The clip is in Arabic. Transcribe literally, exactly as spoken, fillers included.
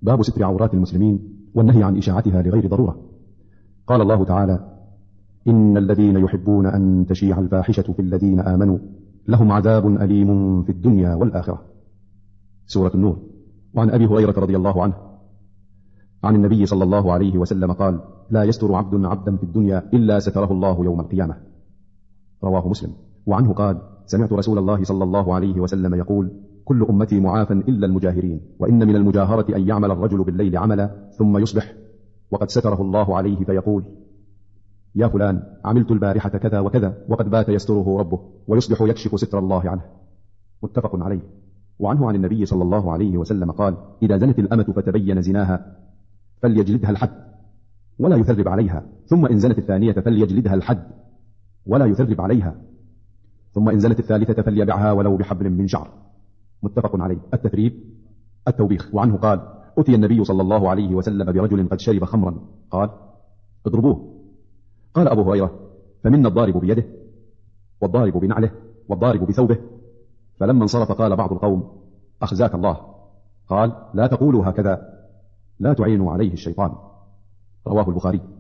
باب ستر عورات المسلمين والنهي عن إشاعتها لغير ضرورة. قال الله تعالى: إن الذين يحبون أن تشيع الفاحشة في الذين آمنوا لهم عذاب أليم في الدنيا والآخرة. سورة النور. وعن أبي هريرة رضي الله عنه عن النبي صلى الله عليه وسلم قال: لا يستر عبد عبدا في الدنيا إلا ستره الله يوم القيامة. رواه مسلم. وعنه قال: سمعت رسول الله صلى الله عليه وسلم يقول: كل أمتي معافى إلا المجاهرين، وإن من المجاهرة أن يعمل الرجل بالليل عملا ثم يصبح وقد ستره الله عليه فيقول: يا فلان، عملت البارحة كذا وكذا، وقد بات يستره ربه ويصبح يكشف ستر الله عنه. متفق عليه. وعنه عن النبي صلى الله عليه وسلم قال: إذا زنت الأمة فتبين زناها فليجلدها الحد ولا يثرب عليها، ثم إن زنت الثانية فليجلدها الحد ولا يثرب عليها، ثم إن زنت الثالثة فليبعها ولو بحبل من شعر. متفق عليه. التثريب التوبيخ. وعنه قال: أتي النبي صلى الله عليه وسلم برجل قد شرب خمرا، قال: اضربوه. قال أبو هريرة: فمنا الضارب بيده والضارب بنعله والضارب بثوبه. فلما انصرف قال بعض القوم: أخزاك الله. قال: لا تقولوا هكذا، لا تعينوا عليه الشيطان. رواه البخاري.